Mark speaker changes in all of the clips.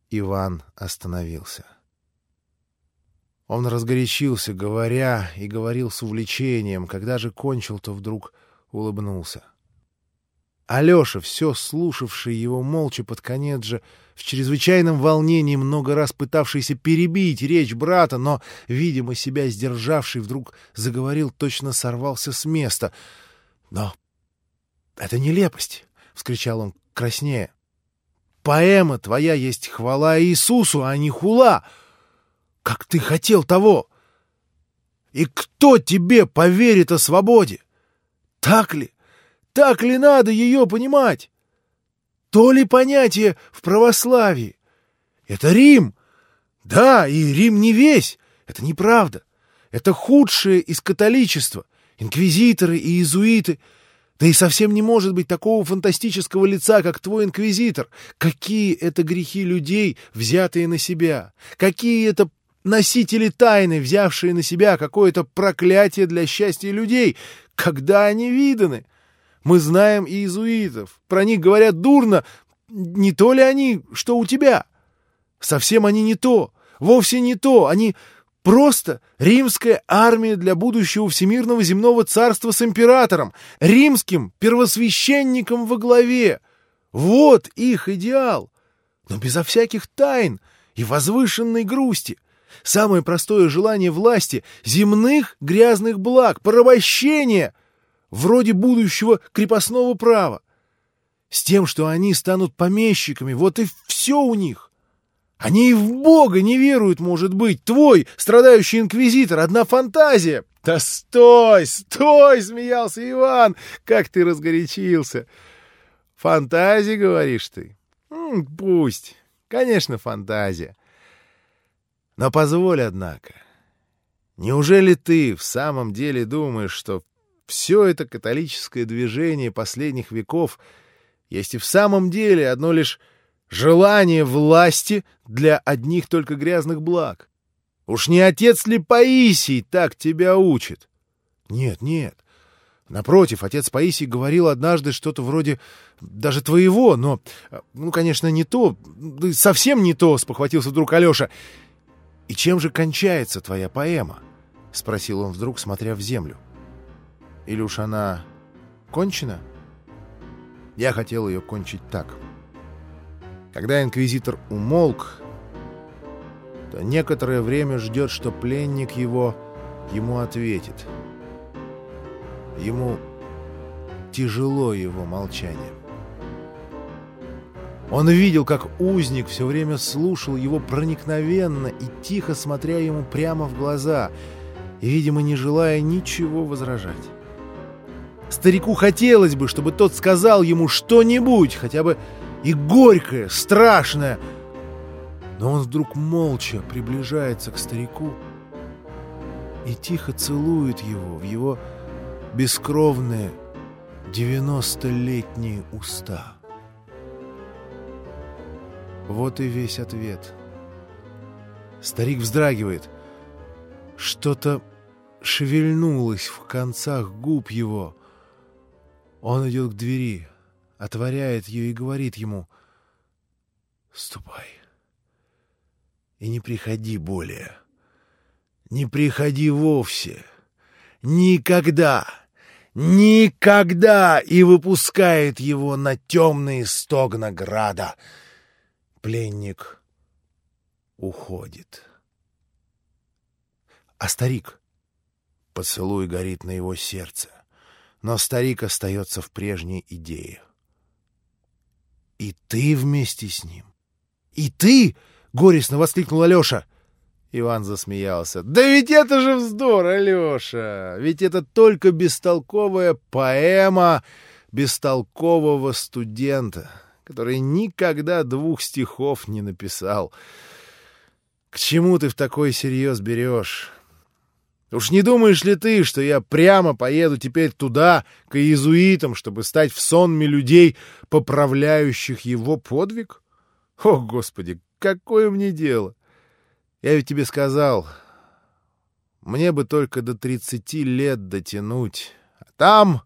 Speaker 1: Иван остановился. Он разгорячился, говоря, и говорил с увлечением. Когда же кончил, то вдруг улыбнулся. Алеша, все слушавший его молча под конец же, в чрезвычайном волнении, много раз пытавшийся перебить речь брата, но, видимо, себя сдержавший, вдруг заговорил, точно сорвался с места. — Но это нелепость! — вскричал он краснея. — Поэма твоя есть хвала Иисусу, а не хула! Как ты хотел того! И кто тебе поверит о свободе? Так ли? Так ли надо ее понимать? То ли понятие в православии? Это Рим. Да, и Рим не весь. Это неправда. Это худшее из католичества. Инквизиторы и иезуиты. Да и совсем не может быть такого фантастического лица, как твой инквизитор. Какие это грехи людей, взятые на себя? Какие это носители тайны, взявшие на себя какое-то проклятие для счастья людей? Когда они виданы? Мы знаем иезуитов. Про них говорят дурно. Не то ли они, что у тебя? Совсем они не то. Вовсе не то. Они просто римская армия для будущего всемирного земного царства с императором, римским первосвященником во главе. Вот их идеал. Но безо всяких тайн и возвышенной грусти. Самое простое желание власти — земных грязных благ, порабощения, вроде будущего крепостного права. С тем, что они станут помещиками, вот и все у них. Они и в Бога не веруют, может быть. Твой, страдающий инквизитор, одна фантазия. — Да стой, стой! — смеялся Иван. — Как ты разгорячился! Фантазия, говоришь ты? Пусть. Конечно, фантазия. Но позволь, однако. Неужели ты в самом деле думаешь, что все это католическое движение последних веков есть и в самом деле одно лишь желание власти для одних только грязных благ? Уж не отец ли Паисий так тебя учит? Нет, нет. Напротив, отец Паисий говорил однажды что-то вроде даже твоего, но, конечно, не то, совсем не то, — спохватился вдруг Алеша. — И чем же кончается твоя поэма? — спросил он вдруг, смотря в землю. — Или уж она кончена? Я хотел ее кончить так. Когда инквизитор умолк, то некоторое время ждет, что пленник ему ответит. Ему тяжело его молчание. Он видел, как узник все время слушал его проникновенно и тихо смотря ему прямо в глаза, и, видимо, не желая ничего возражать. Старику хотелось бы, чтобы тот сказал ему что-нибудь, хотя бы и горькое, страшное, но он вдруг молча приближается к старику и тихо целует его в его бескровные 90-летние уста. Вот и весь ответ. Старик вздрагивает. Что-то шевельнулось в концах губ его. Он идет к двери, отворяет ее и говорит ему: «Ступай и не приходи более. Не приходи вовсе. Никогда, никогда!» И выпускает его на темные стогна града. Пленник уходит. А старик? Поцелуй горит на его сердце, но старик остается в прежней идее. И ты вместе с ним? И ты? — горестно воскликнул Алеша. Иван засмеялся. — Да ведь это же вздор, Алеша! Ведь это только бестолковая поэма бестолкового студента, который никогда 2 стихов не написал. К чему ты в такой серьез берешь? Уж не думаешь ли ты, что я прямо поеду теперь туда, к иезуитам, чтобы стать в сонме людей, поправляющих его подвиг? О, Господи, какое мне дело! Я ведь тебе сказал, мне бы только до 30 лет дотянуть, а там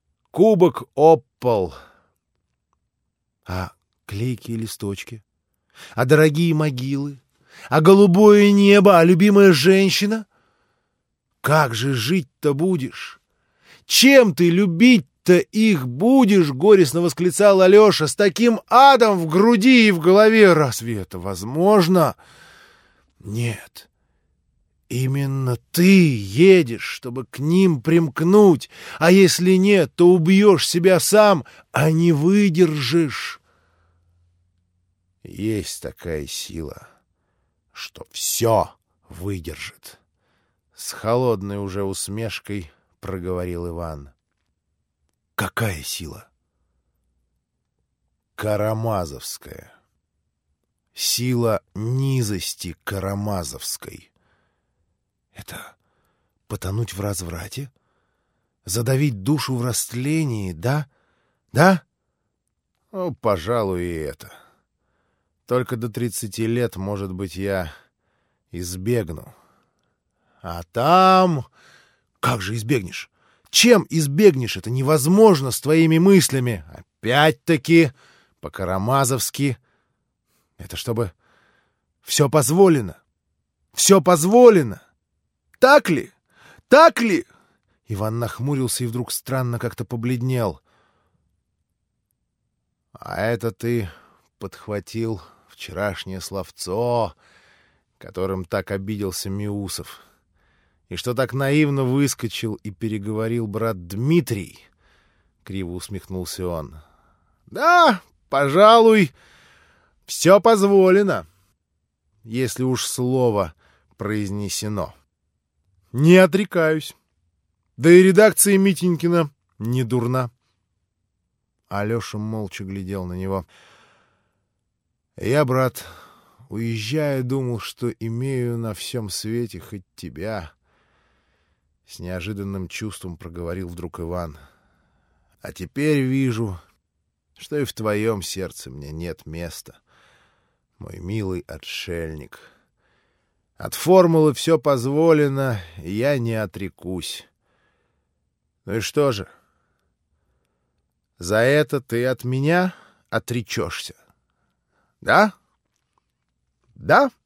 Speaker 1: кубок об пол. А клейкие листочки? А дорогие могилы? А голубое небо? А любимая женщина? Как же жить-то будешь? Чем ты любить-то их будешь? — горестно восклицал Алеша. — С таким адом в груди и в голове. Разве это возможно? Нет. Именно ты едешь, чтобы к ним примкнуть, а если нет, то убьешь себя сам, а не выдержишь. Есть такая сила, что все выдержит. С холодной уже усмешкой проговорил Иван. Какая сила? Карамазовская. Сила низости карамазовской. Это потонуть в разврате? Задавить душу в растлении, да? Да? Ну, пожалуй, и это. Только до 30 лет, может быть, я избегну. А там... Как же избегнешь? Чем избегнешь? Это невозможно с твоими мыслями. Опять-таки, по-карамазовски. Это чтобы все позволено. Все позволено. Так ли? Так ли? Иван нахмурился и вдруг странно как-то побледнел. А это ты подхватил вчерашнее словцо, которым так обиделся Миусов, и что так наивно выскочил и переговорил брат Дмитрий, — криво усмехнулся он. — Да, пожалуй, все позволено, если уж слово произнесено. Не отрекаюсь. Да и редакция Митенькина не дурна. Алеша молча глядел на него. Я, брат, уезжая, думал, что имею на всем свете хоть тебя. С неожиданным чувством проговорил вдруг Иван. А теперь вижу, что и в твоем сердце мне нет места, мой милый отшельник. От формулы «все позволено» я не отрекусь. Ну и что же? За это ты от меня отречешься? Да? Да?